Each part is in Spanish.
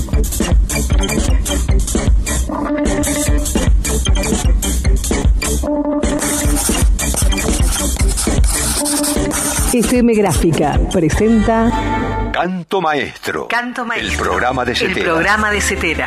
FM Gráfica presenta Canto Maestro. Canto Maestro. El programa de Cetera. El programa de Cetera.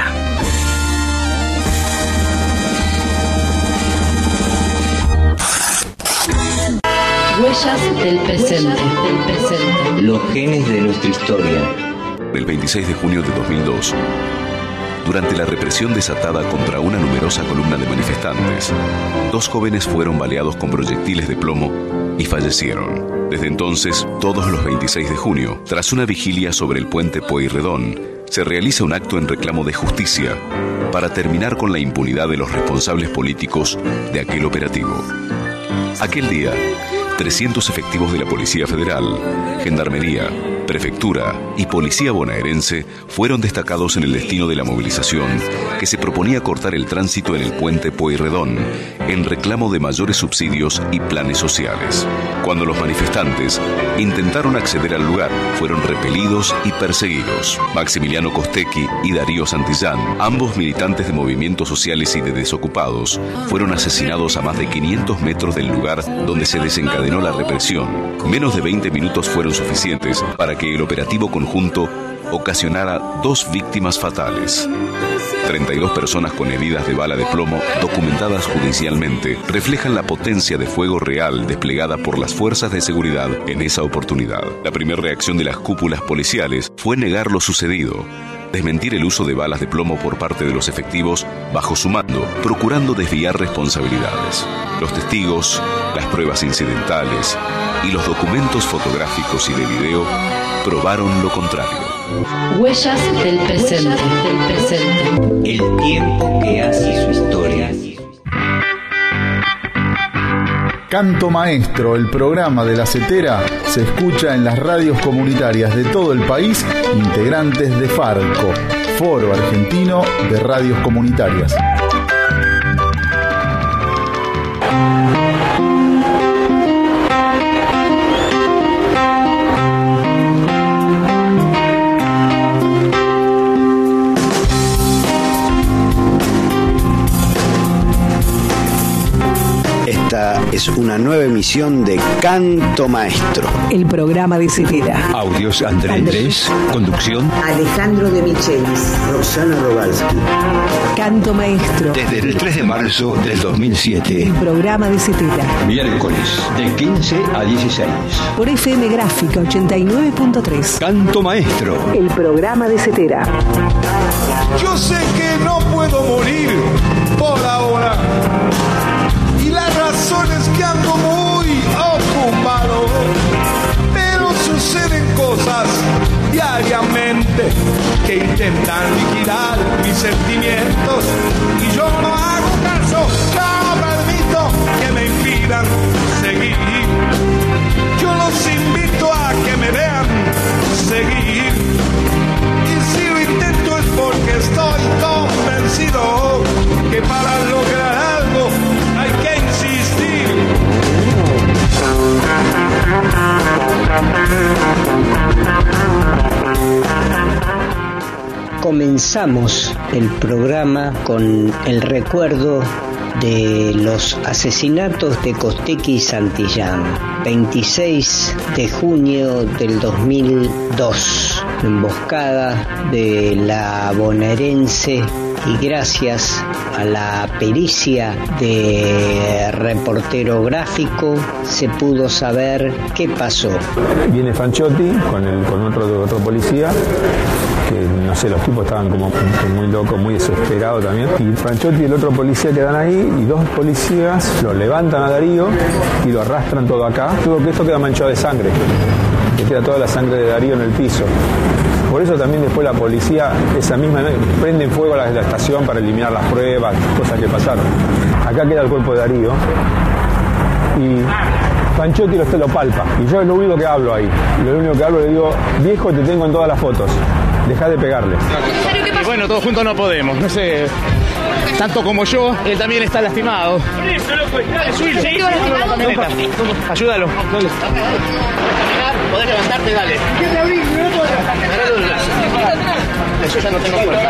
Huellas del presente. Los genes de nuestra historia. El 26 de junio de 2002, durante la represión desatada contra una numerosa columna de manifestantes, 2 jóvenes fueron baleados con proyectiles de plomo y fallecieron. Desde entonces, todos los 26 de junio, tras una vigilia sobre el puente Pueyrredón, se realiza un acto en reclamo de justicia para terminar con la impunidad de los responsables políticos de aquel operativo. Aquel día, 300 efectivos de la Policía Federal, Gendarmería, Prefectura y Policía Bonaerense fueron destacados en el destino de la movilización que se proponía cortar el tránsito en el puente Pueyrredón en reclamo de mayores subsidios y planes sociales. Cuando los manifestantes intentaron acceder al lugar, fueron repelidos y perseguidos. Maximiliano Costecchi y Darío Santillán, ambos militantes de movimientos sociales y de desocupados, fueron asesinados a más de 500 metros del lugar donde se desencadenó la represión. Menos de 20 minutos fueron suficientes para que el operativo conjunto ocasionara 2 víctimas fatales. 32 personas con heridas de bala de plomo documentadas judicialmente reflejan la potencia de fuego real desplegada por las fuerzas de seguridad en esa oportunidad. La primera reacción de las cúpulas policiales fue negar lo sucedido, desmentir el uso de balas de plomo por parte de los efectivos bajo su mando, procurando desviar responsabilidades. Los testigos, las pruebas incidentales y los documentos fotográficos y de video probaron lo contrario. Huellas del presente. El tiempo que hace su historia. Canto Maestro, el programa de la Cetera, se escucha en las radios comunitarias de todo el país, integrantes de FARCO, Foro Argentino de Radios Comunitarias. Esta es una nueva emisión de Canto Maestro. El programa de Cetera. Audios Andrés. Conducción Alejandro de Michelis. Roxana Robalski. Canto Maestro. Desde el 3 de marzo del 2007. El programa de Cetera. Miércoles de 15 a 16. Por FM Gráfica 89.3. Canto Maestro. El programa de Cetera. Yo sé que no puedo morir por ahora. Y la razón es que ando muy ocupado. Pero suceden cosas diariamente que intentan liquidar mis sentimientos. Y yo no hago caso, no permito que me impidan seguir. Yo los invito a que me vean seguir. Y si lo intento es porque estoy convencido que para lograr algo hay que insistir. Comenzamos el programa con el recuerdo de los asesinatos de Costecchi y Santillán. 26 de junio del 2002, emboscada de la bonaerense, y gracias a la pericia de reportero gráfico se pudo saber qué pasó. Viene Fanchotti con otro policía, que no sé, los tipos estaban como muy locos, muy desesperados también, y Fanchotti y el otro policía quedan ahí, y 2 policías lo levantan a Darío y lo arrastran todo acá. Todo que esto queda manchado de sangre, que queda toda la sangre de Darío en el piso. Por eso también después la policía, esa misma noche, prenden fuego a la estación para eliminar las pruebas, cosas que pasaron. Acá queda el cuerpo de Darío y Fanchotti lo palpa. Y yo es lo único que hablo ahí. Lo único que hablo, le digo: viejo, te tengo en todas las fotos, dejá de pegarle. Y bueno, todos juntos no podemos, no sé. Tanto como yo, él también está lastimado. Ayúdalo. ¿Podés levantarte? Dale. Yo ya no tengo fuerza.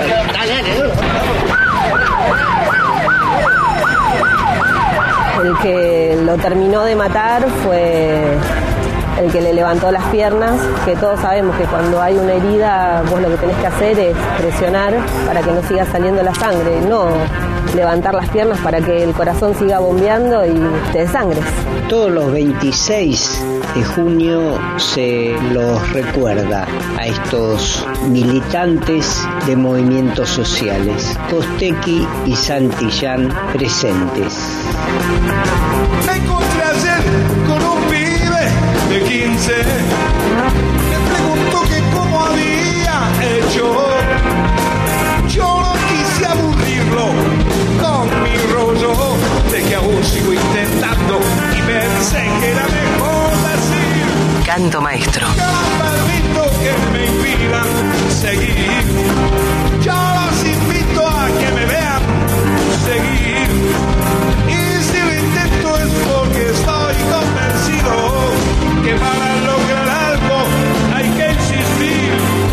El que lo terminó de matar fue el que le levantó las piernas, que todos sabemos que cuando hay una herida vos lo que tenés que hacer es presionar para que no siga saliendo la sangre, no levantar las piernas para que el corazón siga bombeando y te desangres. Todos los 26 de junio se los recuerda a estos militantes de movimientos sociales. Costequi y Santillán presentes. Me encontré ayer con un pibe de 15. Me preguntó que cómo había hecho. Yo no quise aburrirlo con mi rollo de que aún sigo intentando y pensé que era mejor decir Canto Maestro. Yo los permito que me impidan seguir. Yo los invito a que me vean seguir. Y si lo intento es porque estoy convencido que para lograr algo hay que insistir.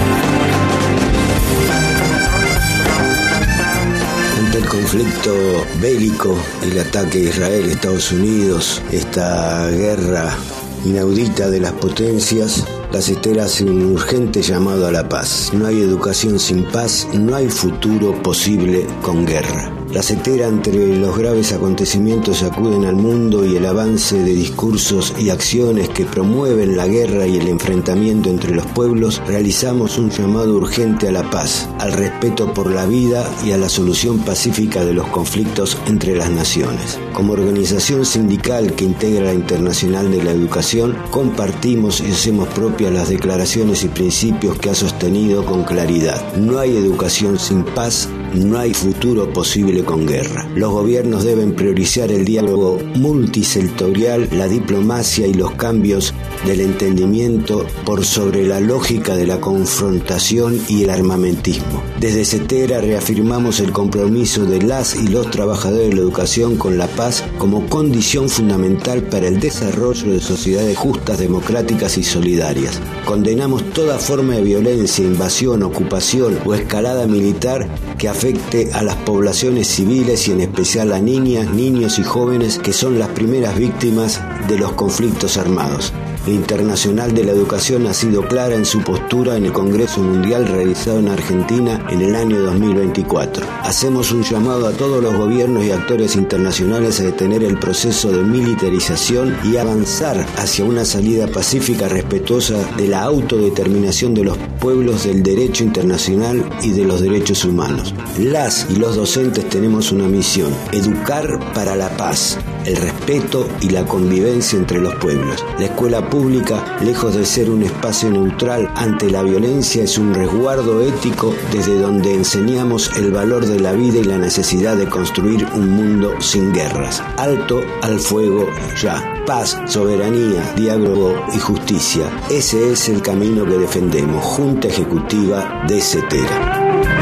Ante el conflicto bélico, el ataque a Israel, Estados Unidos, esta guerra inaudita de las potencias, la Cetera hace un urgente llamado a la paz. No hay educación sin paz, no hay futuro posible con guerra. La Cetera, entre los graves acontecimientos, sacuden al mundo y el avance de discursos y acciones que promueven la guerra y el enfrentamiento entre los pueblos, realizamos un llamado urgente a la paz, al respeto por la vida y a la solución pacífica de los conflictos entre las naciones. Como organización sindical que integra la Internacional de la Educación, compartimos y hacemos propias las declaraciones y principios que ha sostenido con claridad. No hay educación sin paz, no hay futuro posible con guerra. Los gobiernos deben priorizar el diálogo multisectorial, la diplomacia y los cambios del entendimiento por sobre la lógica de la confrontación y el armamentismo. Desde Cetera reafirmamos el compromiso de las y los trabajadores de la educación con la paz como condición fundamental para el desarrollo de sociedades justas, democráticas y solidarias. Condenamos toda forma de violencia, invasión, ocupación o escalada militar que afecte a las poblaciones civiles y en especial a niñas, niños y jóvenes que son las primeras víctimas de los conflictos armados. La Internacional de la Educación ha sido clara en su postura en el Congreso Mundial realizado en Argentina en el año 2024. Hacemos un llamado a todos los gobiernos y actores internacionales a detener el proceso de militarización y avanzar hacia una salida pacífica respetuosa de la autodeterminación de los pueblos, del derecho internacional y de los derechos humanos. Las y los docentes tenemos una misión: educar para la paz, el respeto y la convivencia entre los pueblos. La escuela pública, lejos de ser un espacio neutral ante la violencia, es un resguardo ético desde donde enseñamos el valor de la vida y la necesidad de construir un mundo sin guerras. Alto al fuego ya. Paz, soberanía, diálogo y justicia. Ese es el camino que defendemos. Junta Ejecutiva de Cetera.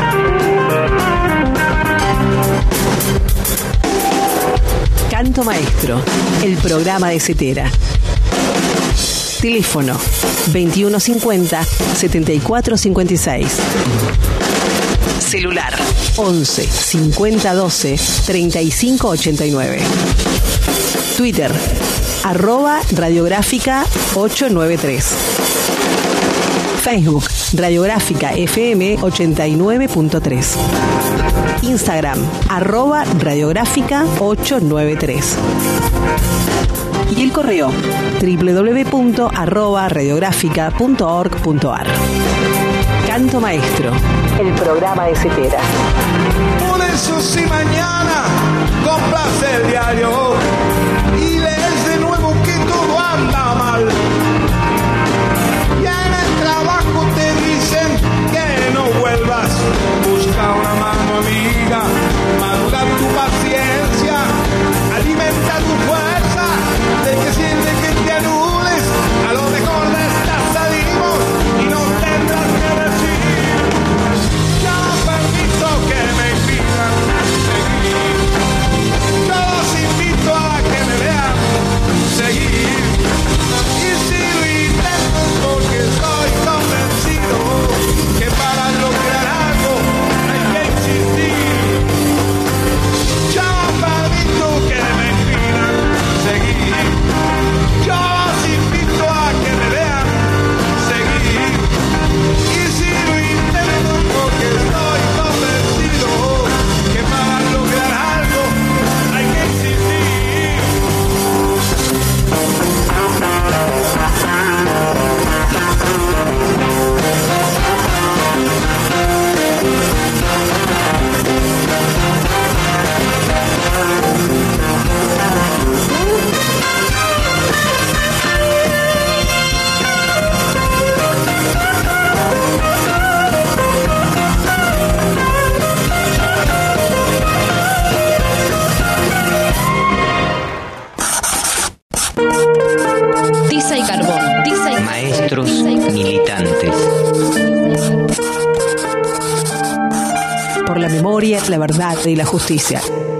Canto Maestro, el programa de Cetera. Teléfono 2150-7456. Celular 11 50 12 35 89. Twitter @radiográfica 893. Facebook Radiográfica FM 89.3. Instagram @radiográfica 893. Y el correo www.radiográfica.org.ar. Canto Maestro, el programa de Cetera. Por eso si mañana compras el diario y lees de nuevo que todo anda mal, y en el trabajo te dicen que no vuelvas, busca una mano amiga, madura tu paciencia, alimenta tu fuerza. ¿De qué sirve que te anules? A lo mejor de estas salimos y no tendrás que decir: yo no permito que me impidan seguir. Yo los invito a que me Por la memoria, la verdad y la justicia.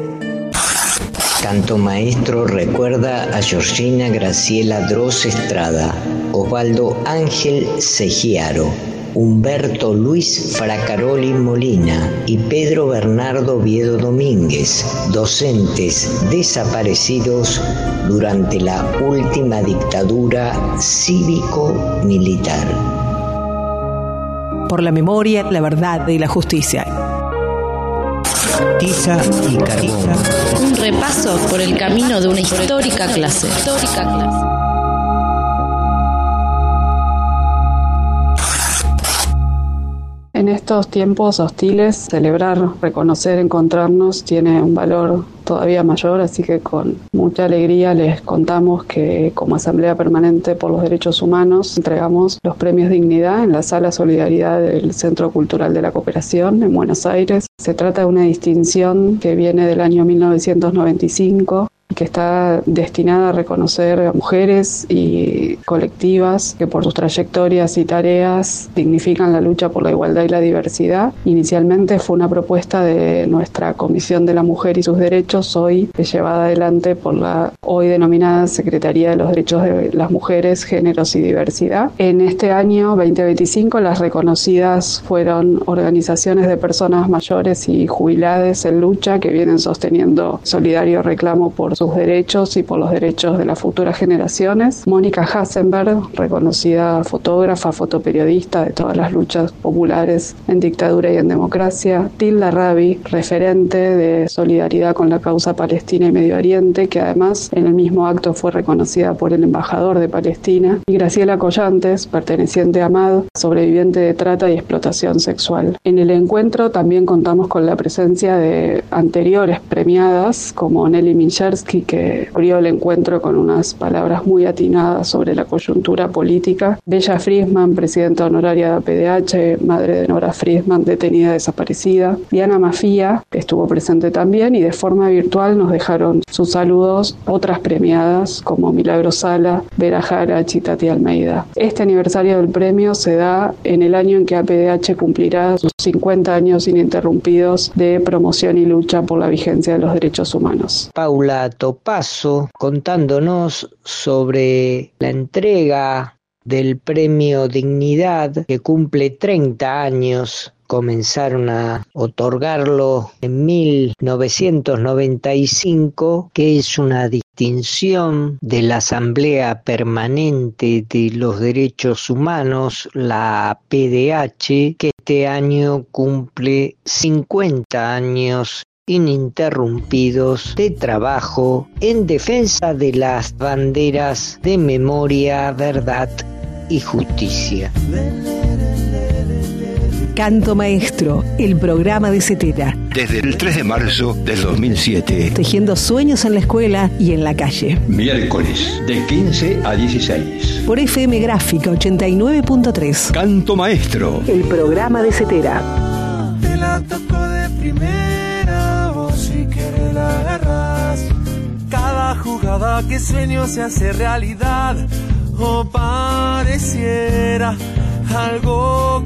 Canto Maestro recuerda a Georgina Graciela Dros Estrada, Osvaldo Ángel Segiaro, Humberto Luis Fracaroli Molina y Pedro Bernardo Viedo Domínguez, docentes desaparecidos durante la última dictadura cívico-militar. Por la memoria, la verdad y la justicia. Tiza y carbón. Un repaso por el camino de una histórica clase. En estos tiempos hostiles, celebrar, reconocer, encontrarnos tiene un valor todavía mayor, así que con mucha alegría les contamos que como Asamblea Permanente por los Derechos Humanos entregamos los premios Dignidad en la Sala Solidaridad del Centro Cultural de la Cooperación en Buenos Aires. Se trata de una distinción que viene del año 1995, que está destinada a reconocer a mujeres y colectivas que por sus trayectorias y tareas dignifican la lucha por la igualdad y la diversidad. Inicialmente fue una propuesta de nuestra Comisión de la Mujer y sus Derechos, hoy llevada adelante por la hoy denominada Secretaría de los Derechos de las Mujeres, Géneros y Diversidad. En este año 2025 las reconocidas fueron organizaciones de personas mayores y jubiladas en lucha que vienen sosteniendo solidario reclamo por sus derechos y por los derechos de las futuras generaciones. Mónica Hasenberg, reconocida fotógrafa, fotoperiodista de todas las luchas populares en dictadura y en democracia. Tilda Rabi, referente de solidaridad con la causa palestina y Medio Oriente, que además en el mismo acto fue reconocida por el embajador de Palestina. Y Graciela Collantes, perteneciente a AMAD, sobreviviente de trata y explotación sexual. En el encuentro también contamos con la presencia de anteriores premiadas, como Nelly Minchersky, que abrió el encuentro con unas palabras muy atinadas sobre la coyuntura política. Bella Friedman, presidenta honoraria de APDH, madre de Nora Friedman, detenida desaparecida. Diana Mafía, que estuvo presente también, y de forma virtual nos dejaron sus saludos otras premiadas como Milagro Sala, Vera Jara y Tati Almeida. Este aniversario del premio se da en el año en que APDH cumplirá sus 50 años ininterrumpidos de promoción y lucha por la vigencia de los derechos humanos. Paula Topaso contándonos sobre la entrega del premio Dignidad que cumple 30 años. Comenzaron a otorgarlo en 1995, que es una distinción de la Asamblea Permanente de los Derechos Humanos, la PDH, que este año cumple 50 años ininterrumpidos de trabajo en defensa de las banderas de memoria, verdad y justicia. Canto Maestro, el programa de Cetera. Desde el 3 de marzo del 2007. Tejiendo sueños en la escuela y en la calle. Miércoles, de 15 a 16. Por FM Gráfica 89.3. Canto Maestro. El programa de Cetera. Te la toco de primera, vos si querés la agarrás. Cada jugada que sueño se hace realidad, o pareciera algo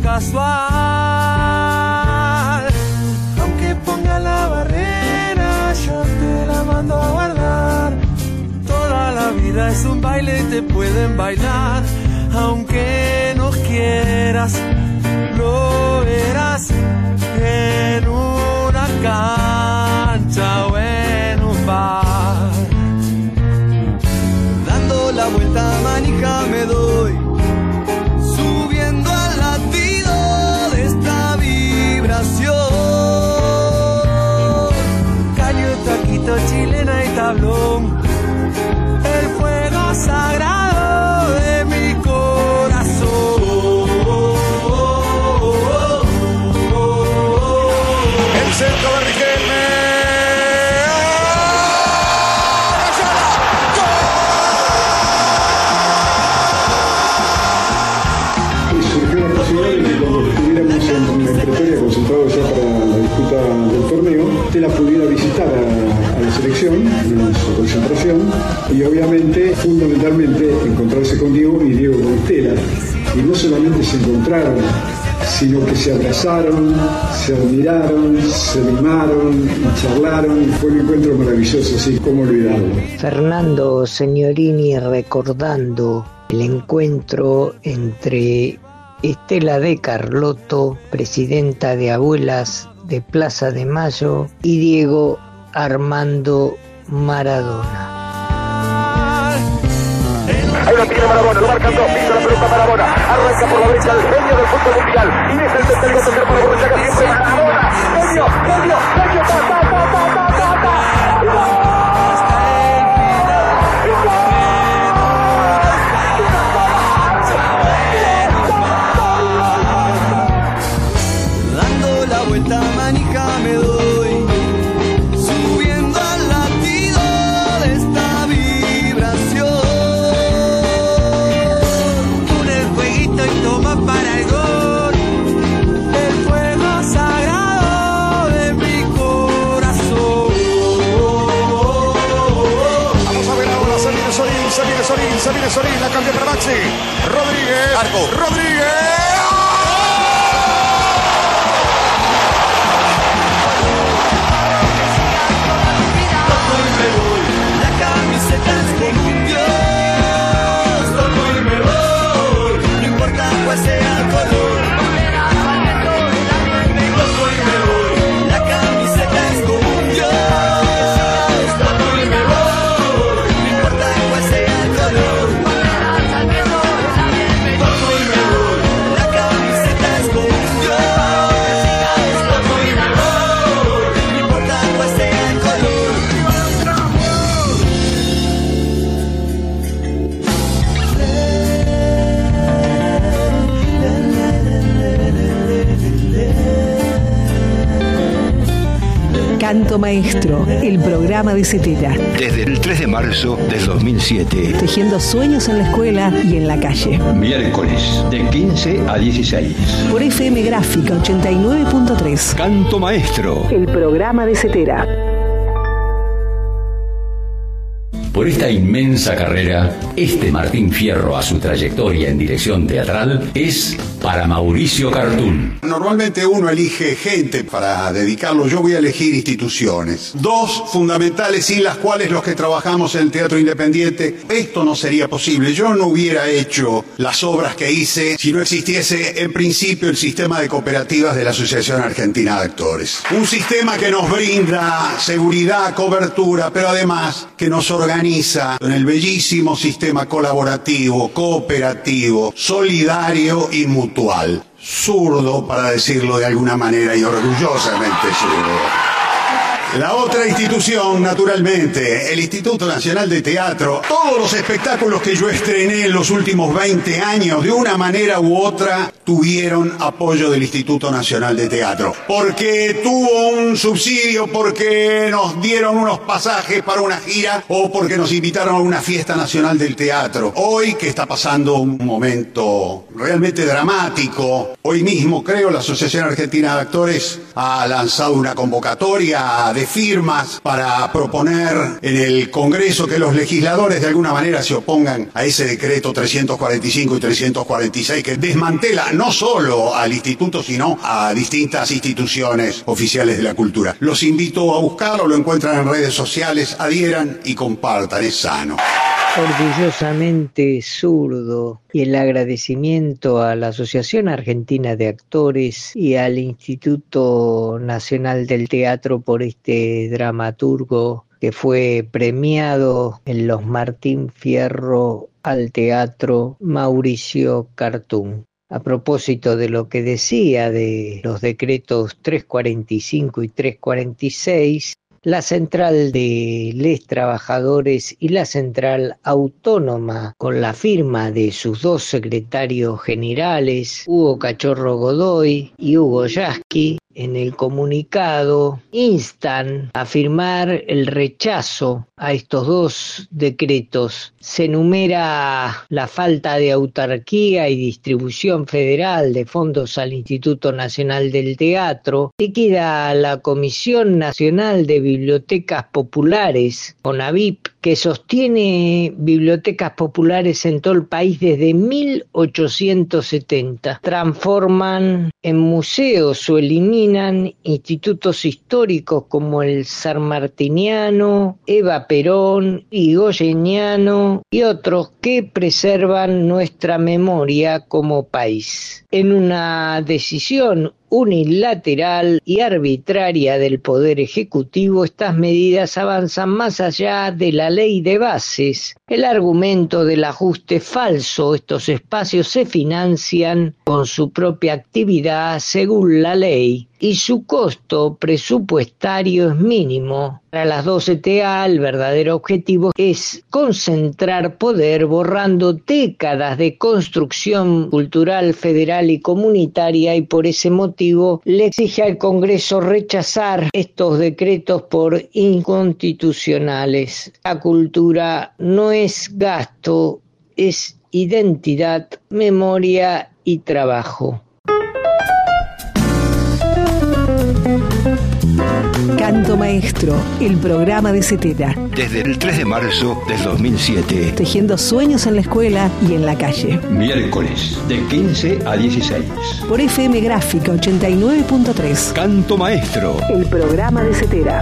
casual. Aunque ponga la barrera, yo te la mando a guardar. Toda la vida es un baile y te pueden bailar. Aunque no quieras, lo verás en una cancha o en un bar. Dando la vuelta manija me doy, subiendo al latido de esta vibración. Caño, taquito, chilena y tablón, el fuego sagrado de mi corazón. El centro de Riquelme. Concentrado ya para la disputa del torneo, Estela pudiera visitar a la selección en su concentración y obviamente, fundamentalmente, encontrarse con Diego y Diego con Estela. Y no solamente se encontraron, sino que se abrazaron, se admiraron, se mimaron y charlaron, y fue un encuentro maravilloso, así como olvidarlo. Fernando Signorini recordando el encuentro entre Estela de Carlotto, presidenta de Abuelas de Plaza de Mayo, y Diego Armando Maradona. Ahí lo tiene Maradona, lo marcan dos, pisa la pelota Maradona, arranca por la derecha el genio del fútbol mundial, y es el tercero tercer para Borruchaga, siempre Maradona, genio, dando la vuelta manija me doy, subiendo al latido de esta vibración. Con el jueguito y toma para el gol, el fuego sagrado de mi corazón. Vamos a ver ahora, se viene Sorín, la cambia para Maxi. Rodríguez. Arco. Rodríguez. Canto Maestro, el programa de Cetera. Desde el 3 de marzo del 2007. Tejiendo sueños en la escuela y en la calle. Miércoles, de 15 a 16. Por FM Gráfica 89.3. Canto Maestro. El programa de Cetera. Por esta inmensa carrera, este Martín Fierro a su trayectoria en dirección teatral es para Mauricio Cartún. Normalmente uno elige gente para dedicarlo. Yo voy a elegir instituciones. Dos fundamentales sin las cuales los que trabajamos en el teatro independiente, esto no sería posible. Yo no hubiera hecho las obras que hice si no existiese en principio el sistema de cooperativas de la Asociación Argentina de Actores. Un sistema que nos brinda seguridad, cobertura, pero además que nos organiza en el bellísimo sistema colaborativo, cooperativo, solidario y mutual. Zurdo, para decirlo de alguna manera, y orgullosamente zurdo. La otra institución, naturalmente, el Instituto Nacional de Teatro. Todos los espectáculos que yo estrené en los últimos 20 años, de una manera u otra, tuvieron apoyo del Instituto Nacional de Teatro. Porque tuvo un subsidio, porque nos dieron unos pasajes para una gira, o porque nos invitaron a una fiesta nacional del teatro. Hoy, que está pasando un momento realmente dramático, hoy mismo, creo, la Asociación Argentina de Actores ha lanzado una convocatoria de firmas para proponer en el Congreso que los legisladores de alguna manera se opongan a ese decreto 345 y 346 que desmantela no solo al instituto sino a distintas instituciones oficiales de la cultura. Los invito a buscarlo, lo encuentran en redes sociales, adhieran y compartan, es sano. Orgullosamente zurdo, y el agradecimiento a la Asociación Argentina de Actores y al Instituto Nacional del Teatro por este dramaturgo que fue premiado en los Martín Fierro al teatro, Mauricio Cartún. A propósito de lo que decía de los decretos 345 y 346, la Central de Les Trabajadores y la Central Autónoma, con la firma de sus dos secretarios generales, Hugo Cachorro Godoy y Hugo Yasky, en el comunicado instan a firmar el rechazo a estos dos decretos. Se enumera la falta de autarquía y distribución federal de fondos al Instituto Nacional del Teatro, liquida la Comisión Nacional de Bibliotecas Populares, CONABIP, que sostiene bibliotecas populares en todo el país desde 1870. Transforman en museos o eliminan institutos históricos como el sanmartiniano, Eva Perón, Yrigoyeniano y otros que preservan nuestra memoria como país. En una decisión unilateral y arbitraria del Poder Ejecutivo, estas medidas avanzan más allá de la ley de bases. El argumento del ajuste falso, estos espacios se financian con su propia actividad según la ley y su costo presupuestario es mínimo. Para las 12TA el verdadero objetivo es concentrar poder borrando décadas de construcción cultural federal y comunitaria, y por ese motivo le exige al Congreso rechazar estos decretos por inconstitucionales. La cultura no es gasto, es identidad, memoria y trabajo. Canto Maestro, el programa de Zetera. Desde el 3 de marzo del 2007. Tejiendo sueños en la escuela y en la calle. Miércoles, de 15 a 16. Por FM Gráfica 89.3. Canto Maestro, el programa de Zetera.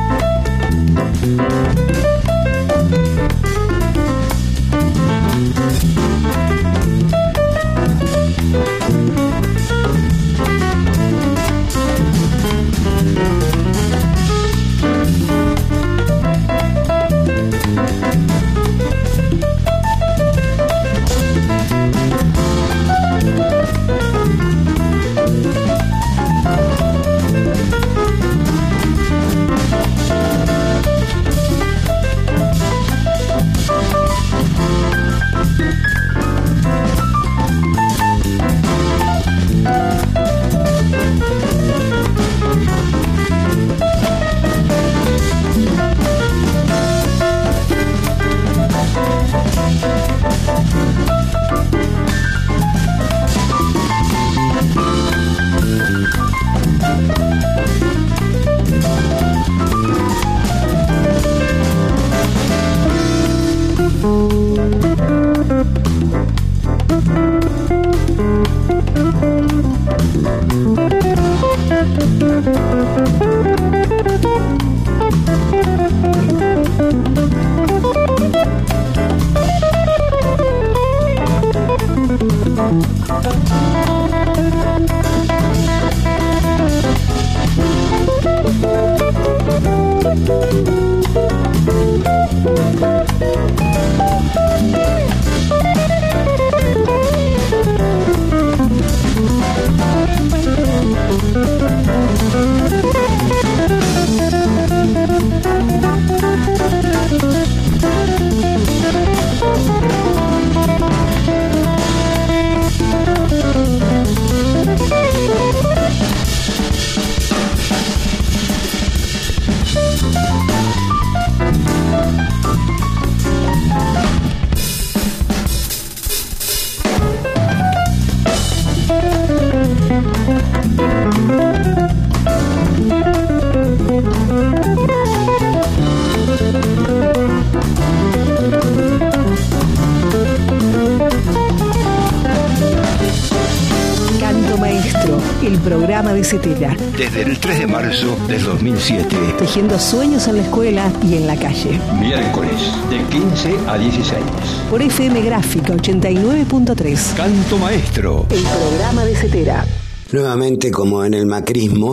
De Zetera. Desde el 3 de marzo del 2007. Tejiendo sueños en la escuela y en la calle. Miércoles, de 15 a 16. Por FM Gráfica 89.3. Canto Maestro, el programa de Zetera. Nuevamente, como en el macrismo,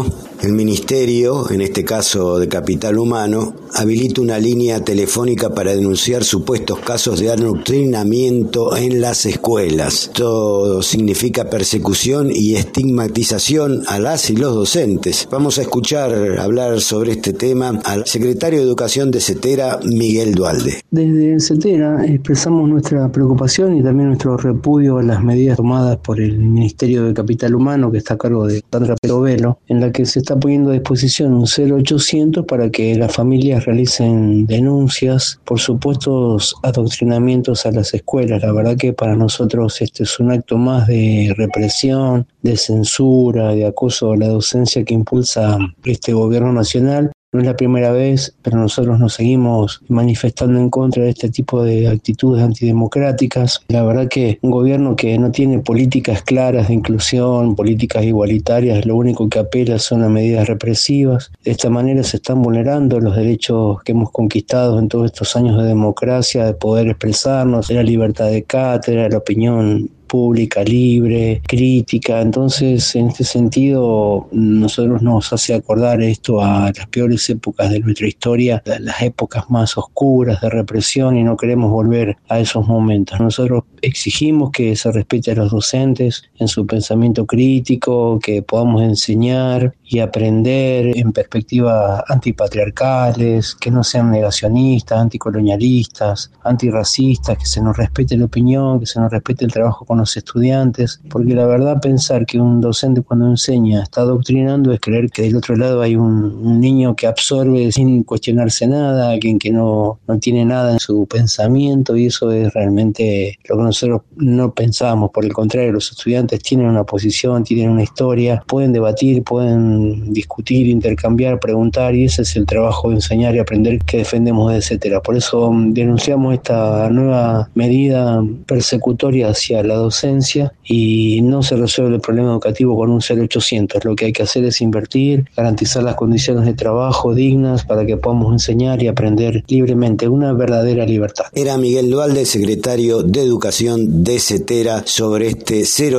El Ministerio, en este caso de Capital Humano, habilita una línea telefónica para denunciar supuestos casos de adoctrinamiento en las escuelas. Esto significa persecución y estigmatización a las y los docentes. Vamos a escuchar hablar sobre este tema al secretario de Educación de CETERA, Miguel Duhalde. Desde CETERA expresamos nuestra preocupación y también nuestro repudio a las medidas tomadas por el Ministerio de Capital Humano, que está a cargo de Sandra Perovelo, en la que se está poniendo a disposición un 0800 para que las familias realicen denuncias por supuestos adoctrinamientos a las escuelas. La verdad que para nosotros este es un acto más de represión, de censura, de acoso a la docencia que impulsa este gobierno nacional. No es la primera vez, pero nosotros nos seguimos manifestando en contra de este tipo de actitudes antidemocráticas. La verdad que un gobierno que no tiene políticas claras de inclusión, políticas igualitarias, lo único que apela son a medidas represivas. De esta manera se están vulnerando los derechos que hemos conquistado en todos estos años de democracia, de poder expresarnos, de la libertad de cátedra, de la opinión pública, libre, crítica. Entonces, en este sentido, nosotros nos hace acordar esto a las peores épocas de nuestra historia, las épocas más oscuras de represión, y no queremos volver a esos momentos. Nosotros exigimos que se respete a los docentes en su pensamiento crítico, que podamos enseñar y aprender en perspectivas antipatriarcales, que no sean negacionistas, anticolonialistas, antirracistas, que se nos respete la opinión, que se nos respete el trabajo con los estudiantes, porque la verdad pensar que un docente cuando enseña está adoctrinando es creer que del otro lado hay un niño que absorbe sin cuestionarse nada, alguien que no tiene nada en su pensamiento, y eso es realmente lo que nosotros no pensamos. Por el contrario, los estudiantes tienen una posición, tienen una historia, pueden debatir, pueden discutir, intercambiar, preguntar, y ese es el trabajo de enseñar y aprender que defendemos de CETERA. Por eso denunciamos esta nueva medida persecutoria hacia la docencia, y no se resuelve el problema educativo con un 0800. Lo que hay que hacer es invertir, garantizar las condiciones de trabajo dignas para que podamos enseñar y aprender libremente, una verdadera libertad. Era Miguel Duhalde, secretario de Educación de CETERA, sobre este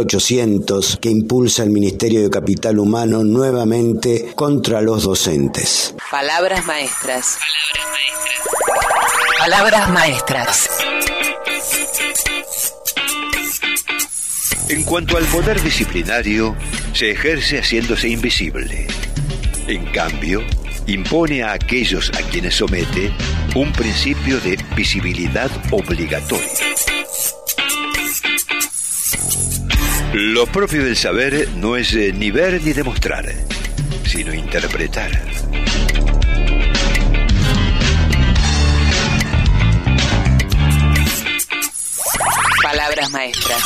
0800 que impulsa el Ministerio de Capital Humano nuevamente contra los docentes. Palabras maestras. Palabras maestras. En cuanto al poder disciplinario, se ejerce haciéndose invisible. En cambio, impone a aquellos a quienes somete un principio de visibilidad obligatoria. Lo propio del saber no es ni ver ni demostrar, sino interpretar. Palabras maestras.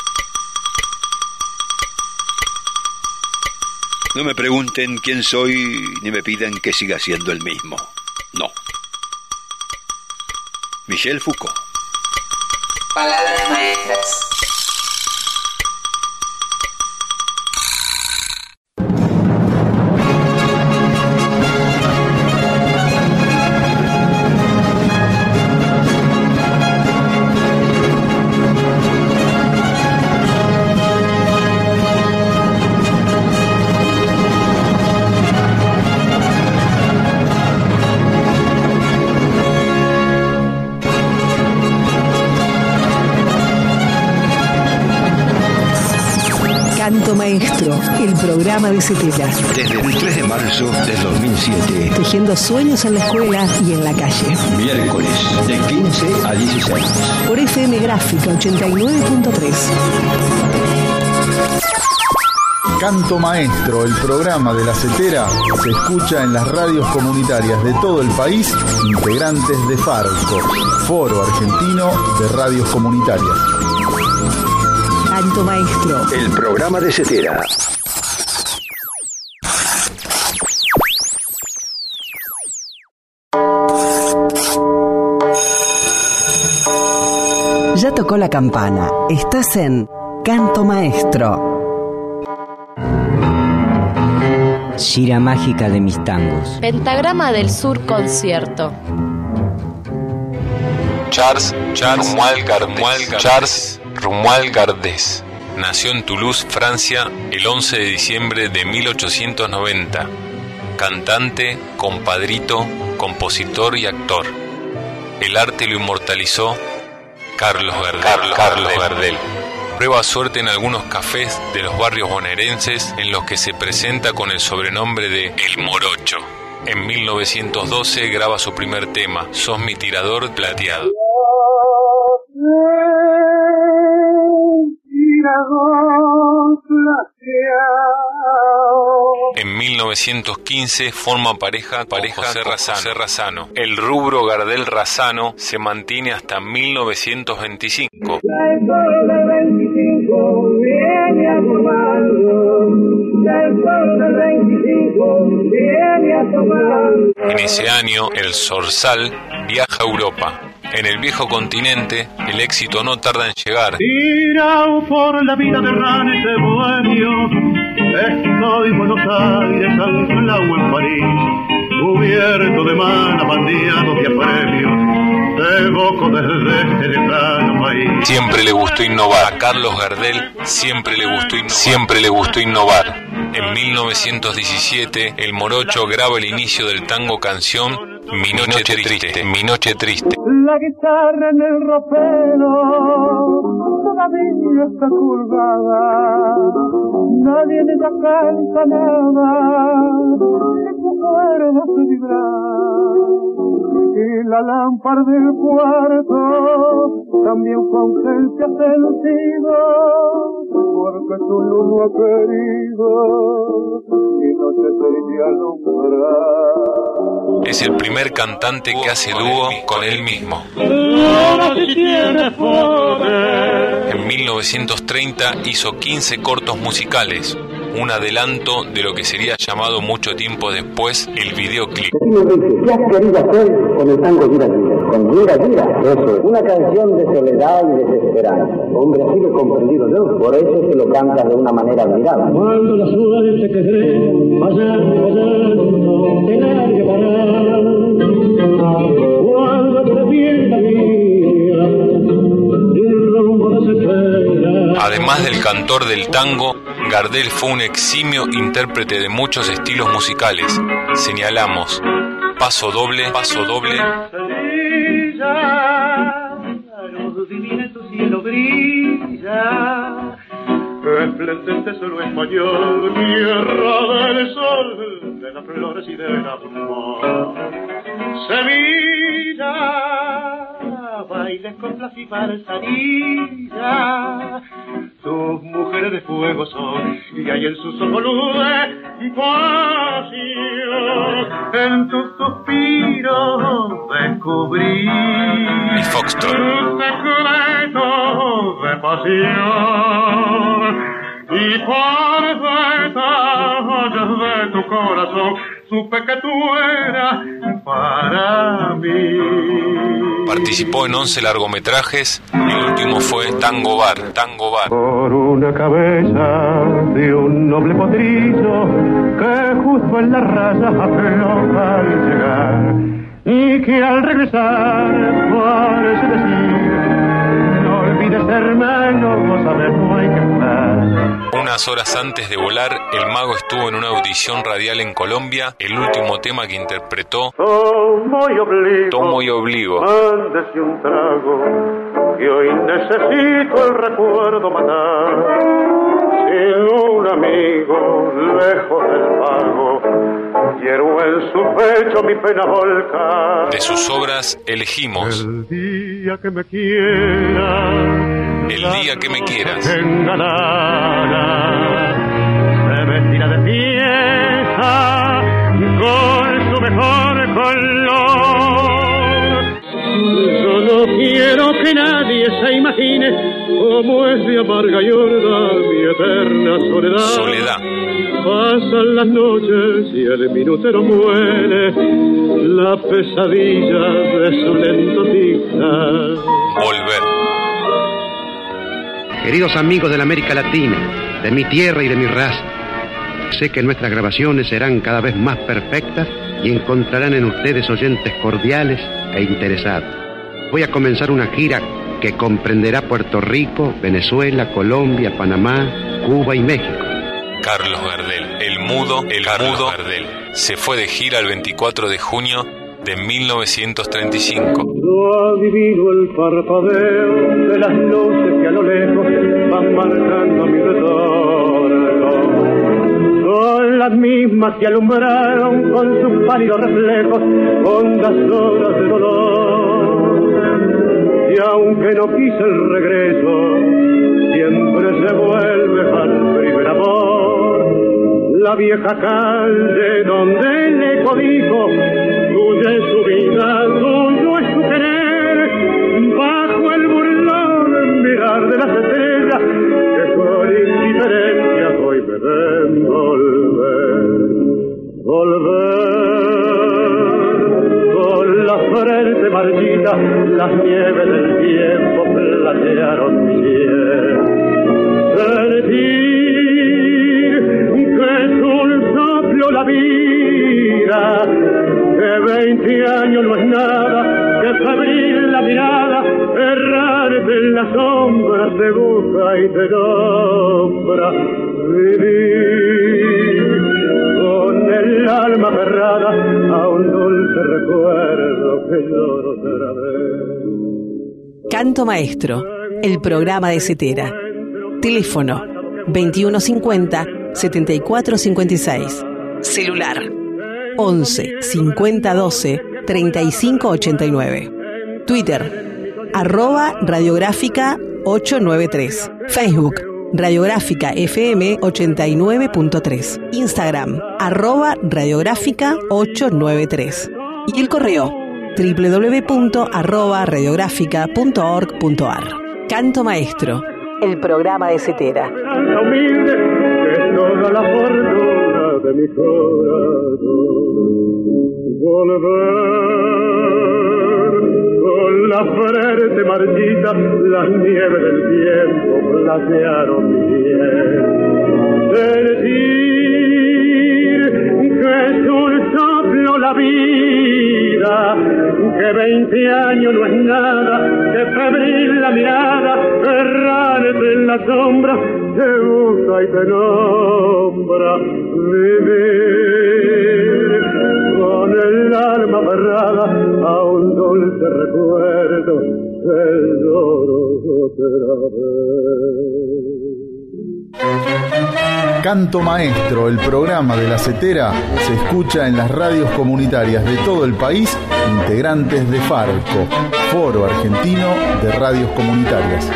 No me pregunten quién soy, ni me pidan que siga siendo el mismo. No. Michel Foucault. Palabras maestras. Canto Maestro, el programa de CETERA. Desde el 3 de marzo del 2007. Tejiendo sueños en la escuela y en la calle. Miércoles, de 15 a 16. Por FM Gráfica 89.3. Canto Maestro, el programa de la CETERA, se escucha en las radios comunitarias de todo el país, integrantes de FARCO, Foro Argentino de Radios Comunitarias. Canto Maestro, el programa de CETERA. Ya tocó la campana. Estás en Canto Maestro. Gira mágica de mis tangos. Pentagrama del Sur concierto. Charles Romuald Gardès nació en Toulouse, Francia, el 11 de diciembre de 1890. cantante, compadrito, compositor y actor. El arte lo inmortalizó Carlos Gardel. Prueba suerte en algunos cafés de los barrios bonaerenses en los que se presenta con el sobrenombre de El Morocho. En 1912 graba su primer tema, Sos mi tirador plateado. En 1915 forma pareja José Razzano. El rubro Gardel Razzano se mantiene hasta 1925. En ese año, el Zorzal viaja a Europa. En el viejo continente, el éxito no tarda en llegar. Tirao por la vida de ranes de bohemio, estoy Buenos Aires, San Clau en París, cubierto de manas, bandeados y apremios, te evoco desde este lejano país. Siempre le gustó innovar. A Carlos Gardel siempre le gustó innovar. En 1917, el Morocho graba el inicio del tango canción Mi Noche Triste. La guitarra en el ropero todavía está colgada, nadie le da canta nada, sus cuerdas se vibran, y la lámpara del cuarto también con ausencia sentido, porque tu luz no ha querido y no te te alumbrar. Es el primer cantante que hace dúo con él mismo. En 1930 hizo 15 cortos musicales, un adelanto de lo que sería llamado mucho tiempo después el videoclip. ¿Qué has querido hacer con el tango Gira Gira? Con Gira Gira, eso es, una canción de soledad y desesperanza. Hombre, así lo he comprendido yo, por eso se lo cantas de una manera admirable. Cuando la suerte te quedé, pasando, te largue parar. Cuando te pierda mía, sin rumbo desespera. Además del cantor del tango, Gardel fue un eximio intérprete de muchos estilos musicales. Señalamos Paso Doble, luz divina en tu cielo brilla, resplendente solo español, tierra del sol, de las flores y de la flor. Sevilla, bailes con plaza y farsanilla, tus mujeres de fuego son, y hay en sus ojos luz de pasión. En tus suspiros descubrí el foxtrot, un secreto de pasión, y por detalles de tu corazón supe que tú eras para mí. Participó en 11 largometrajes y el último fue Tango Bar. Por una cabeza de un noble potrillo que justo en la raya afloja al llegar y que al regresar parece decir: no olvides, hermano, vos sabés, no hay que jugar. Unas horas antes de volar, el mago estuvo en una audición radial en Colombia. El último tema que interpretó, Tomo y Obligo. Mándese un trago, que hoy necesito el recuerdo matar. Sin un amigo, lejos del pago, quiero en su pecho mi pena volcar. De sus obras elegimos El día que me quieras, El día que me quieras. Se vestirá de fiesta con su mejor color. Yo no quiero que nadie se imagine cómo es de amarga y horda mi eterna soledad. Pasan las noches y el minutero muere, la pesadilla de su lento tic-tac. Volver. Queridos amigos de la América Latina, de mi tierra y de mi raza, sé que nuestras grabaciones serán cada vez más perfectas y encontrarán en ustedes oyentes cordiales e interesados. Voy a comenzar una gira que comprenderá Puerto Rico, Venezuela, Colombia, Panamá, Cuba y México. Carlos Gardel, el mudo Gardel. Se fue de gira el 24 de junio de 1935. No adivino el parpadeo de las luces que a lo lejos van marcando mi retorno. Son las mismas que alumbraron con sus pálidos reflejos hondas horas de dolor. Y aunque no quise el regreso, siempre se vuelve al primer amor. La vieja calle donde el eco dijo, tuya es su vida, tuyo es su querer, bajo el burlón mirar de las estrellas que con indiferencia hoy me ven volver, con la frente marchita, las nieves del tiempo platearon mi piel. Sentir que es un soplo la vida, que 20 años no es nada, que febril la mirada, errarte en la sombra te busca y te nombra. Vivir con el alma aferrada a un dulce recuerdo que lloro otra vez. Canto Maestro, el programa de Cetera. Teléfono 2150 7456. Celular 11 50 12 35 89. Twitter @radiográfica 893. Facebook Radiográfica FM 89.3. Instagram @radiográfica 893. Y el correo www.radiográfica.org.ar. Canto Maestro, el programa de Cetera. Humilde que es toda la fortuna de mi corazón. Volver con la frente marchita, las nieves del tiempo platearon mi piel. Sentir que es un soplo la vida, que 20 años no es nada, que febril la mirada, errarte en la sombra, te busca y te nombra. Vivir con el alma aferrada a un dulce recuerdo que lloro otra vez. Canto Maestro, el programa de la Cetera, se escucha en las radios comunitarias de todo el país, integrantes de Farco, Foro Argentino de Radios Comunitarias.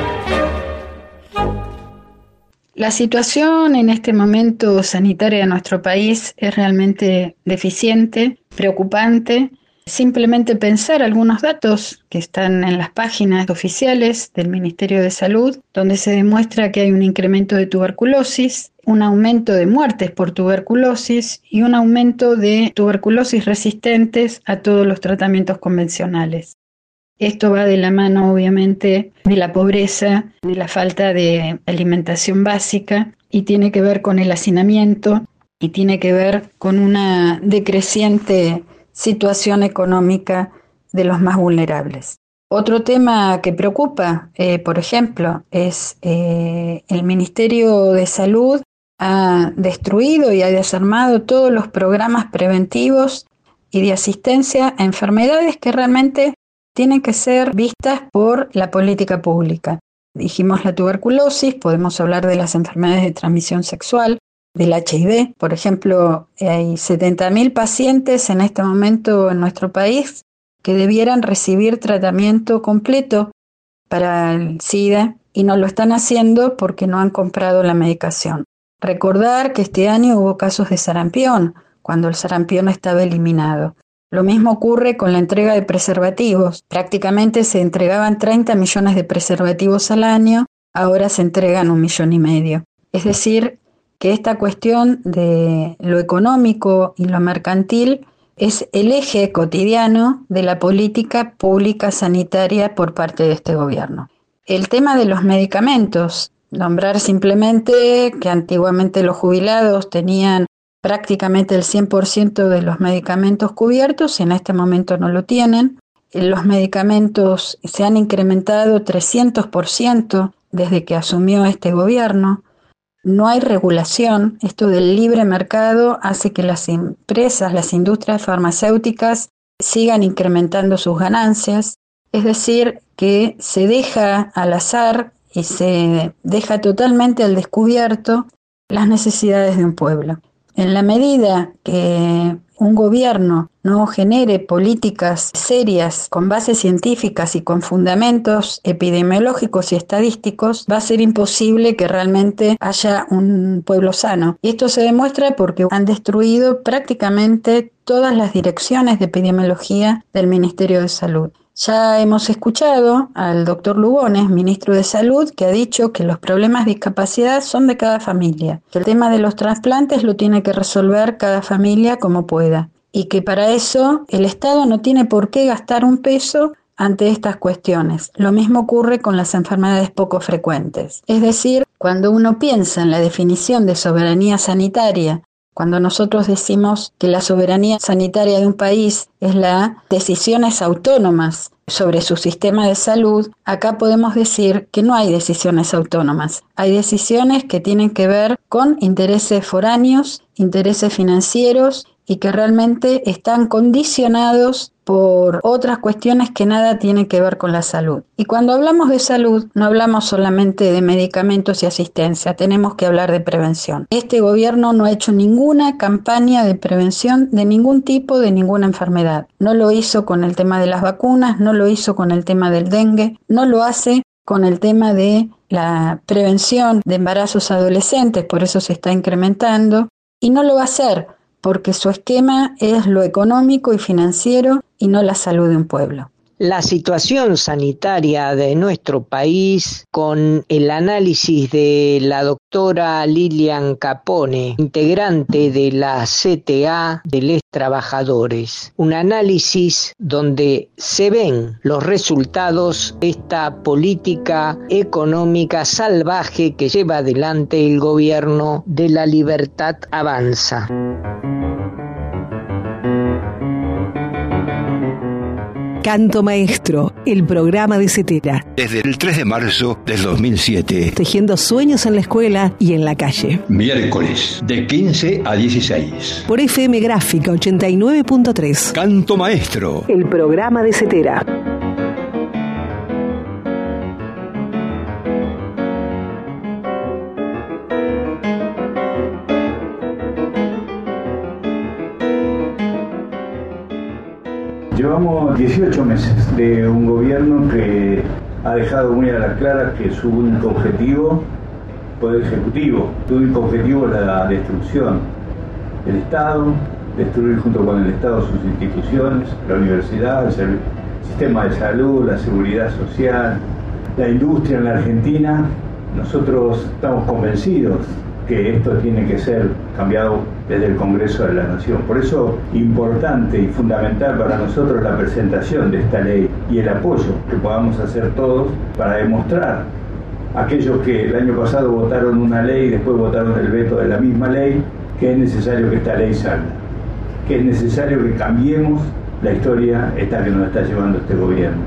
La situación en este momento sanitaria de nuestro país es realmente deficiente, preocupante. Simplemente pensar algunos datos que están en las páginas oficiales del Ministerio de Salud, donde se demuestra que hay un incremento de tuberculosis, un aumento de muertes por tuberculosis y un aumento de tuberculosis resistentes a todos los tratamientos convencionales. Esto va de la mano, obviamente, de la pobreza, de la falta de alimentación básica y tiene que ver con el hacinamiento y tiene que ver con una decreciente situación económica de los más vulnerables. Otro tema que preocupa, por ejemplo, es el Ministerio de Salud ha destruido y ha desarmado todos los programas preventivos y de asistencia a enfermedades que realmente tienen que ser vistas por la política pública. Dijimos la tuberculosis, podemos hablar de las enfermedades de transmisión sexual, del HIV. Por ejemplo, hay 70.000 pacientes en este momento en nuestro país que debieran recibir tratamiento completo para el SIDA y no lo están haciendo porque no han comprado la medicación. Recordar que este año hubo casos de sarampión, cuando el sarampión estaba eliminado. Lo mismo ocurre con la entrega de preservativos. Prácticamente se entregaban 30 millones de preservativos al año, ahora se entregan 1,5 millones. Es decir, que esta cuestión de lo económico y lo mercantil es el eje cotidiano de la política pública sanitaria por parte de este gobierno. El tema de los medicamentos, nombrar simplemente que antiguamente los jubilados tenían prácticamente el 100% de los medicamentos cubiertos, en este momento no lo tienen. Los medicamentos se han incrementado 300% desde que asumió este gobierno. no hay regulación. Esto del libre mercado hace que las empresas, las industrias farmacéuticas sigan incrementando sus ganancias. Es decir, que se deja al azar y se deja totalmente al descubierto las necesidades de un pueblo. En la medida que un gobierno no genere políticas serias con bases científicas y con fundamentos epidemiológicos y estadísticos, va a ser imposible que realmente haya un pueblo sano. Y esto se demuestra porque han destruido prácticamente todas las direcciones de epidemiología del Ministerio de Salud. Ya hemos escuchado al doctor Lugones, ministro de Salud, que ha dicho que los problemas de discapacidad son de cada familia, que el tema de los trasplantes lo tiene que resolver cada familia como pueda, y que para eso el Estado no tiene por qué gastar un peso ante estas cuestiones. Lo mismo ocurre con las enfermedades poco frecuentes. Es decir, cuando uno piensa en la definición de soberanía sanitaria, cuando nosotros decimos que la soberanía sanitaria de un país es las decisiones autónomas sobre su sistema de salud, acá podemos decir que no hay decisiones autónomas. Hay decisiones que tienen que ver con intereses foráneos, intereses financieros y que realmente están condicionados por otras cuestiones que nada tienen que ver con la salud. Y cuando hablamos de salud, no hablamos solamente de medicamentos y asistencia, tenemos que hablar de prevención. Este gobierno no ha hecho ninguna campaña de prevención de ningún tipo, de ninguna enfermedad. No lo hizo con el tema de las vacunas, no lo hizo con el tema del dengue, no lo hace con el tema de la prevención de embarazos adolescentes, por eso se está incrementando, y no lo va a hacer porque su esquema es lo económico y financiero y no la salud de un pueblo. La situación sanitaria de nuestro país, con el análisis de la doctora Lilian Capone, integrante de la CTA de Les Trabajadores. Un análisis donde se ven los resultados de esta política económica salvaje que lleva adelante el gobierno de La Libertad Avanza. Canto Maestro, el programa de CETERA. Desde el 3 de marzo del 2007. Tejiendo sueños en la escuela y en la calle. Miércoles, de 15 a 16. Por FM Gráfica 89.3. Canto Maestro. El programa de CETERA. Llevamos 18 meses de un gobierno que ha dejado muy a la clara que su único objetivo, Poder Ejecutivo, su único objetivo es la destrucción del Estado, destruir junto con el Estado sus instituciones, la universidad, el sistema de salud, la seguridad social, la industria en la Argentina. Nosotros estamos convencidos que esto tiene que ser cambiado desde el Congreso de la Nación. Por eso, importante y fundamental para nosotros la presentación de esta ley y el apoyo que podamos hacer todos para demostrar a aquellos que el año pasado votaron una ley y después votaron el veto de la misma ley, que es necesario que esta ley salga, que es necesario que cambiemos la historia esta que nos está llevando este gobierno.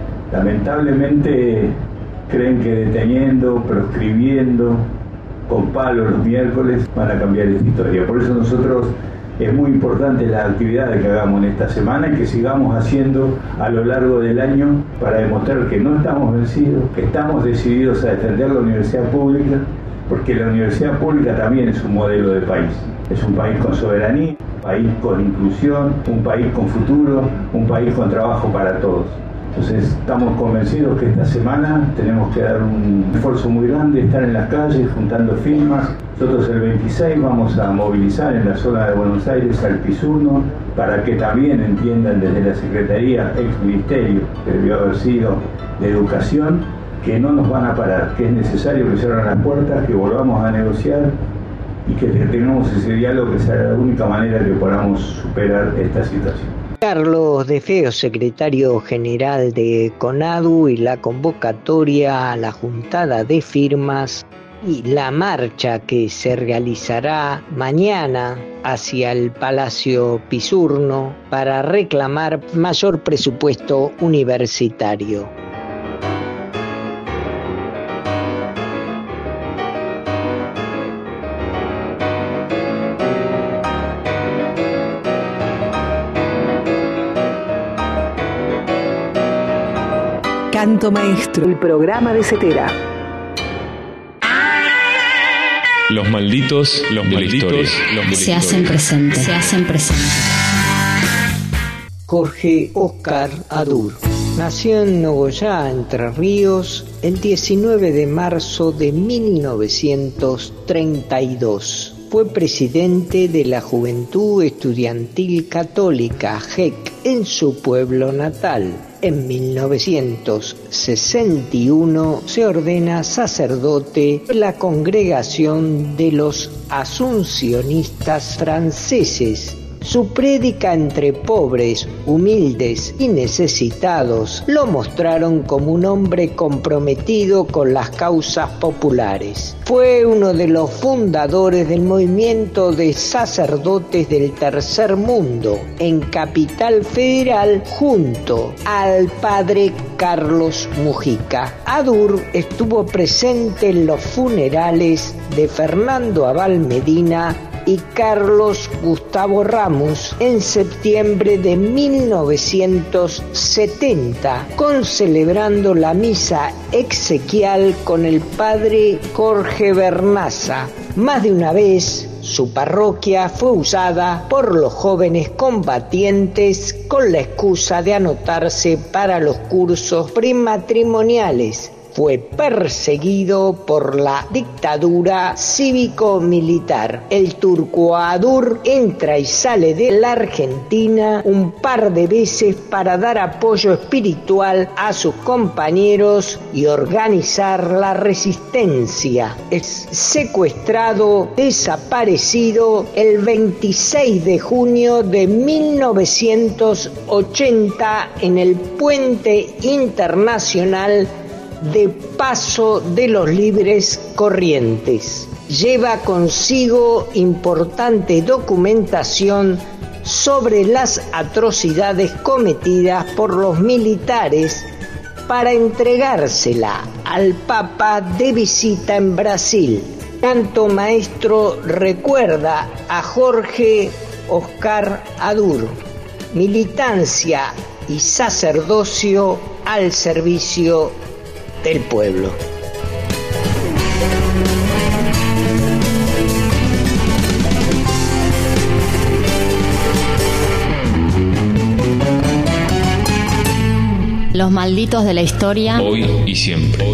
Lamentablemente creen que deteniendo, proscribiendo, con palos los miércoles van a cambiar esta historia. Por eso nosotros es muy importante las actividades que hagamos en esta semana y que sigamos haciendo a lo largo del año para demostrar que no estamos vencidos, que estamos decididos a defender la universidad pública, porque la universidad pública también es un modelo de país. Es un país con soberanía, un país con inclusión, un país con futuro, un país con trabajo para todos. Entonces estamos convencidos que esta semana tenemos que dar un esfuerzo muy grande, estar en las calles juntando firmas. Nosotros el 26 vamos a movilizar en la zona de Buenos Aires al PIS-1 para que también entiendan desde la Secretaría, ex ministerio, que debió haber sido de Educación, que no nos van a parar, que es necesario que se abran las puertas, que volvamos a negociar y que tengamos ese diálogo, que sea la única manera que podamos superar esta situación. Carlos De Feo, secretario general de CONADU, y la convocatoria a la juntada de firmas y la marcha que se realizará mañana hacia el Palacio Pisurno para reclamar mayor presupuesto universitario. Canto Maestro, el programa de Cetera. Los malditos de la historia. Se hacen presentes. Jorge Oscar Adur nació en Nogoyá, Entre Ríos, el 19 de marzo de 1932. Fue presidente de la Juventud Estudiantil Católica, JEC, en su pueblo natal. En 1961 se ordena sacerdote de la Congregación de los Asuncionistas Franceses. Su prédica entre pobres, humildes y necesitados lo mostraron como un hombre comprometido con las causas populares. Fue uno de los fundadores del movimiento de sacerdotes del Tercer Mundo en Capital Federal junto al padre Carlos Mujica. Adur estuvo presente en los funerales de Fernando Abal Medina y Carlos Gustavo Ramos en septiembre de 1970, concelebrando la misa exequial con el padre Jorge Bernaza. Más de una vez, su parroquia fue usada por los jóvenes combatientes con la excusa de anotarse para los cursos prematrimoniales. Fue perseguido por la dictadura cívico-militar. El turco Adur entra y sale de la Argentina un par de veces para dar apoyo espiritual a sus compañeros y organizar la resistencia. Es secuestrado, desaparecido el 26 de junio de 1980 en el Puente Internacional de Paso de los Libres Corrientes. Lleva consigo importante documentación sobre las atrocidades cometidas por los militares para entregársela al Papa de visita en Brasil. Canto Maestro recuerda a Jorge Oscar Adur, militancia y sacerdocio al servicio del pueblo. Los malditos de la historia. Hoy y siempre.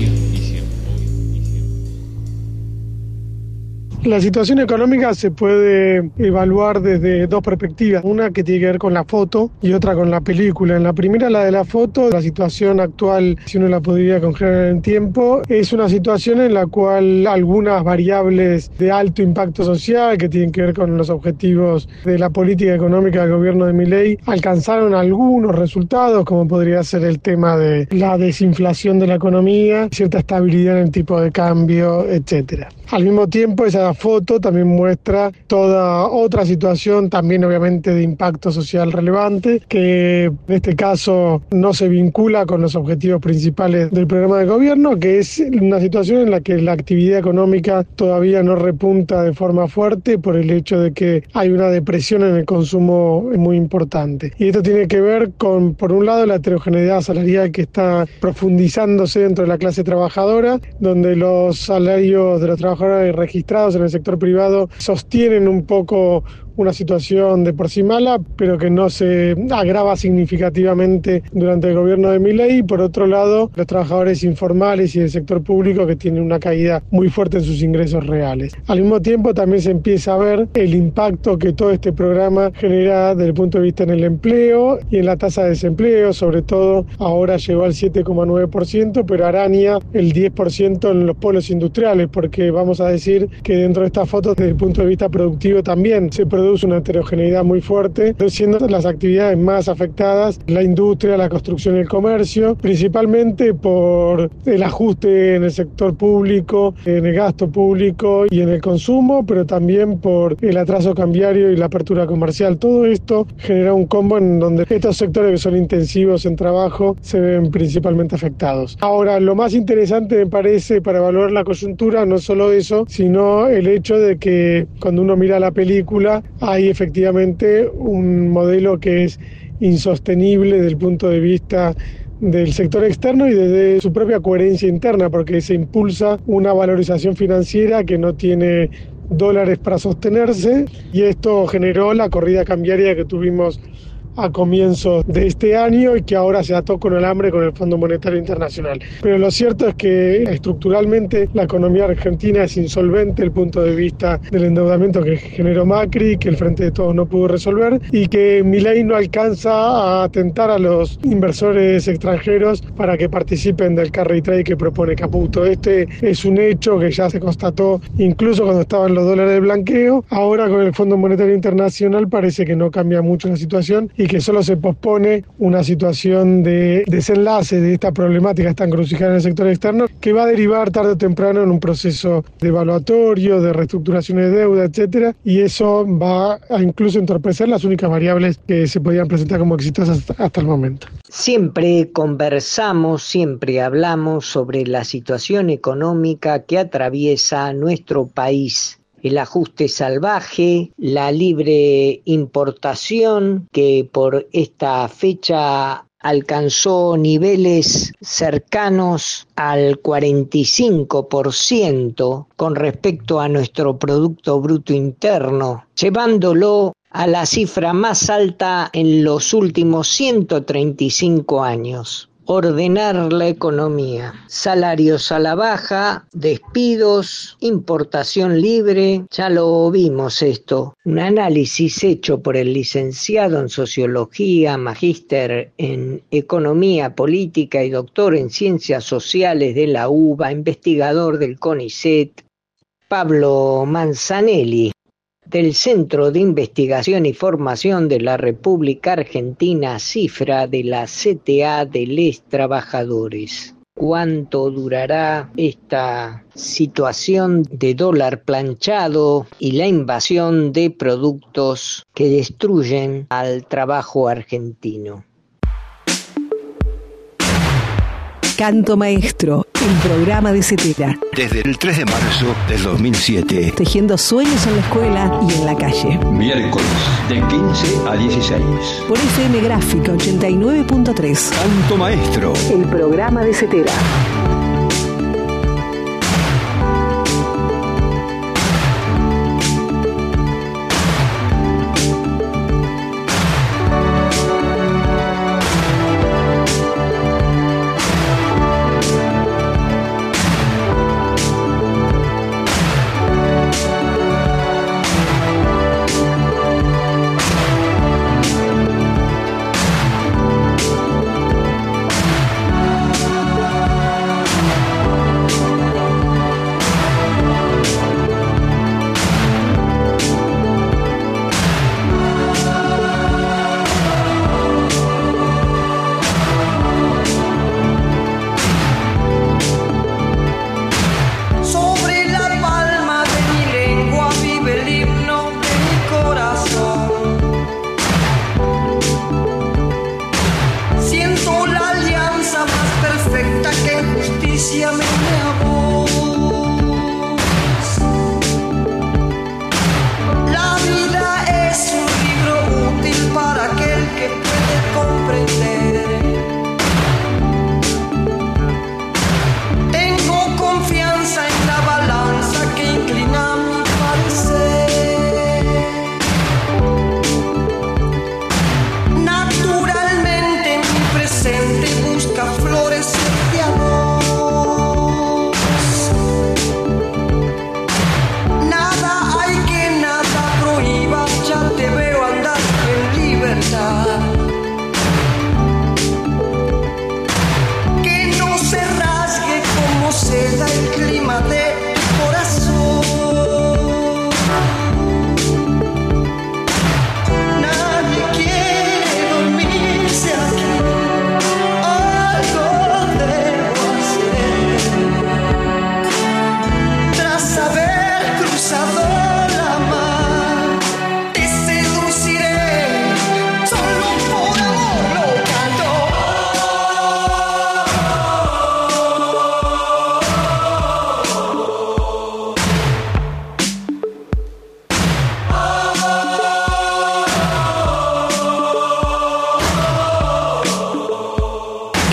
La situación económica se puede evaluar desde dos perspectivas, una que tiene que ver con la foto y otra con la película. En la primera, la de la foto, la situación actual, si uno la podría congelar en el tiempo, es una situación en la cual algunas variables de alto impacto social que tienen que ver con los objetivos de la política económica del gobierno de Milei alcanzaron algunos resultados, como podría ser el tema de la desinflación de la economía, cierta estabilidad en el tipo de cambio, etcétera. Al mismo tiempo, esa foto también muestra toda otra situación, también obviamente de impacto social relevante, que en este caso no se vincula con los objetivos principales del programa de gobierno, que es una situación en la que la actividad económica todavía no repunta de forma fuerte por el hecho de que hay una depresión en el consumo muy importante. Y esto tiene que ver con, por un lado, la heterogeneidad salarial que está profundizándose dentro de la clase trabajadora, donde los salarios de los trabajadores registrados en el sector privado sostienen un poco una situación de por sí mala, pero que no se agrava significativamente durante el gobierno de Milei. Por otro lado, los trabajadores informales y del sector público que tienen una caída muy fuerte en sus ingresos reales. Al mismo tiempo, también se empieza a ver el impacto que todo este programa genera desde el punto de vista en el empleo y en la tasa de desempleo, sobre todo ahora llegó al 7,9%, pero araña el 10% en los polos industriales, porque vamos a decir que dentro de estas fotos, desde el punto de vista productivo, también se produce una heterogeneidad muy fuerte, siendo las actividades más afectadas la industria, la construcción y el comercio, principalmente por el ajuste en el sector público, en el gasto público y en el consumo, pero también por el atraso cambiario y la apertura comercial. Todo esto genera un combo en donde estos sectores que son intensivos en trabajo se ven principalmente afectados. Ahora, lo más interesante me parece para evaluar la coyuntura no solo eso, sino el hecho de que cuando uno mira la película hay efectivamente un modelo que es insostenible desde el punto de vista del sector externo y desde su propia coherencia interna, porque se impulsa una valorización financiera que no tiene dólares para sostenerse, y esto generó la corrida cambiaria que tuvimos a comienzos de este año y que ahora se ató con el hambre con el Fondo Monetario Internacional. Pero lo cierto es que estructuralmente la economía argentina es insolvente desde el punto de vista del endeudamiento que generó Macri, que el Frente de Todos no pudo resolver, y que Milei no alcanza a atentar a los inversores extranjeros para que participen del carry trade que propone Caputo. Este es un hecho que ya se constató incluso cuando estaban los dólares de blanqueo. Ahora con el Fondo Monetario Internacional parece que no cambia mucho la situación y que solo se pospone una situación de desenlace de esta problemática, esta encrucijada en el sector externo, que va a derivar tarde o temprano en un proceso devaluatorio, de reestructuración de deuda, etcétera, y eso va a incluso entorpecer las únicas variables que se podían presentar como exitosas hasta el momento. Siempre conversamos, siempre hablamos sobre la situación económica que atraviesa nuestro país. El ajuste salvaje, la libre importación que por esta fecha alcanzó niveles cercanos al 45% con respecto a nuestro Producto Bruto Interno, llevándolo a la cifra más alta en los últimos 135 años. Ordenar la economía, salarios a la baja, despidos, importación libre, ya lo vimos esto. Un análisis hecho por el licenciado en Sociología, magíster en Economía Política y doctor en Ciencias Sociales de la UBA, investigador del CONICET, Pablo Manzanelli, del Centro de Investigación y Formación de la República Argentina, cifra de la CTA de los Trabajadores. ¿Cuánto durará esta situación de dólar planchado y la invasión de productos que destruyen al trabajo argentino? Canto Maestro, el programa de Cetera. Desde el 3 de marzo del 2007. Tejiendo sueños en la escuela y en la calle. Miércoles, de 15 a 16. Por FM Gráfica 89.3. Canto Maestro. El programa de Cetera.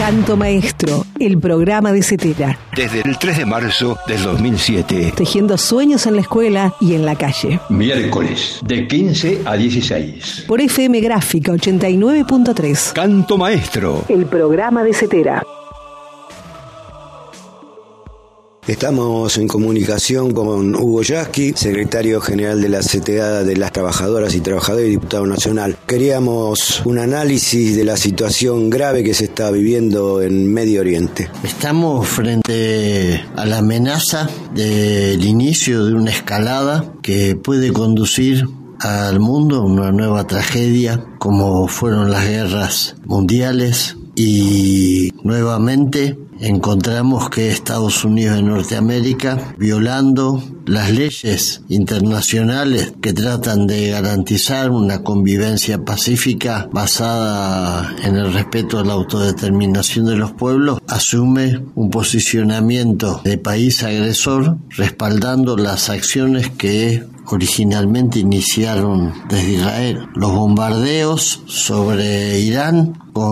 Canto Maestro, el programa de Cetera. Desde el 3 de marzo del 2007. Tejiendo sueños en la escuela y en la calle. Miércoles, de 15 a 16. Por FM Gráfica 89.3. Canto Maestro, el programa de Cetera. Estamos en comunicación con Hugo Yasky, secretario general de la CTA de las Trabajadoras y Trabajadores y diputado nacional. Queríamos un análisis de la situación grave que se está viviendo en Medio Oriente. Estamos frente a la amenaza del inicio de una escalada que puede conducir al mundo a una nueva tragedia, como fueron las guerras mundiales, y nuevamente encontramos que Estados Unidos de Norteamérica, violando las leyes internacionales que tratan de garantizar una convivencia pacífica basada en el respeto a la autodeterminación de los pueblos, asume un posicionamiento de país agresor, respaldando las acciones que originalmente iniciaron desde Israel. Los bombardeos sobre Irán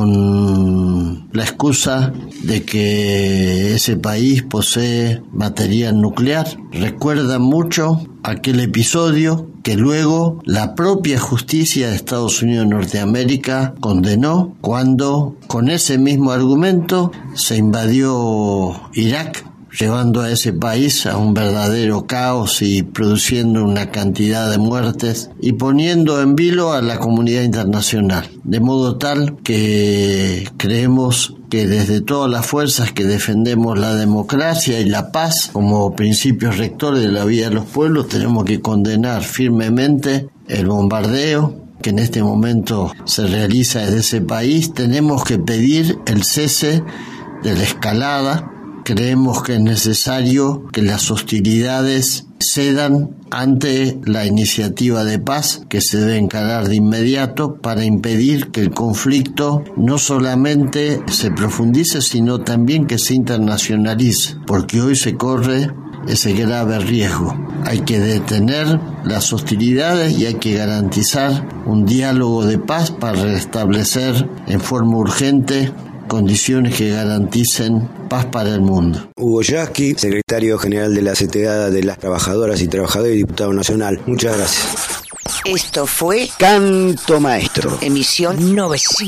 con la excusa de que ese país posee material nuclear recuerda mucho aquel episodio que luego la propia justicia de Estados Unidos de Norteamérica condenó cuando con ese mismo argumento se invadió Irak, llevando a ese país a un verdadero caos y produciendo una cantidad de muertes y poniendo en vilo a la comunidad internacional. De modo tal que creemos que desde todas las fuerzas que defendemos la democracia y la paz como principios rectores de la vida de los pueblos, tenemos que condenar firmemente el bombardeo que en este momento se realiza desde ese país. Tenemos que pedir el cese de la escalada. Creemos que es necesario que las hostilidades cedan ante la iniciativa de paz que se debe encarar de inmediato para impedir que el conflicto no solamente se profundice, sino también que se internacionalice, porque hoy se corre ese grave riesgo. Hay que detener las hostilidades y hay que garantizar un diálogo de paz para restablecer en forma urgente condiciones que garanticen paz para el mundo. Hugo Yasky, secretario general de la CTA de las Trabajadoras y Trabajadores y diputado nacional. Muchas gracias. Esto fue Canto Maestro. Emisión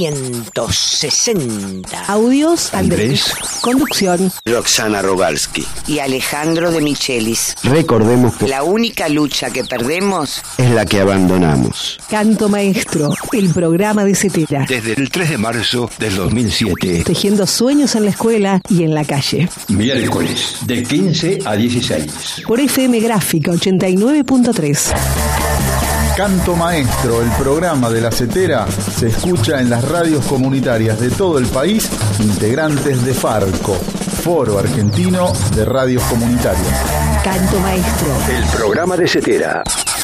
960. Audios Andrés. Conducción Roxana Rogalski y Alejandro de Michelis. Recordemos que la única lucha que perdemos es la que abandonamos. Canto Maestro, el programa de Cetera. Desde el 3 de marzo del 2007. Tejiendo sueños en la escuela y en la calle. Miércoles, de 15 a 16. Por FM Gráfica 89.3. Canto Maestro, el programa de la Cetera, se escucha en las radios comunitarias de todo el país, integrantes de Farco, Foro Argentino de Radios Comunitarias. Canto Maestro, el programa de Cetera.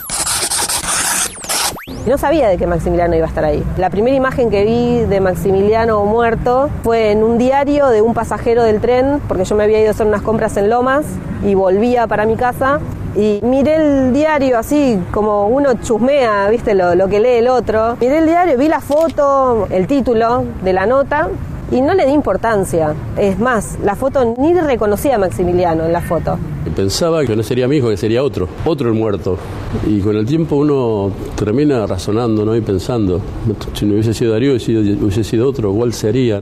No sabía de que Maximiliano iba a estar ahí. La primera imagen que vi de Maximiliano muerto fue en un diario de un pasajero del tren, porque yo me había ido a hacer unas compras en Lomas y volvía para mi casa. Y miré el diario así, como uno chusmea, ¿viste? Lo que lee el otro. Miré el diario, vi la foto, el título de la nota y no le di importancia. Es más, la foto ni reconocía a Maximiliano en la foto. Pensaba que no sería mi hijo, que sería otro el muerto. Y con el tiempo uno termina razonando, ¿no? Y pensando, si no hubiese sido Darío, hubiese sido otro, ¿cuál sería?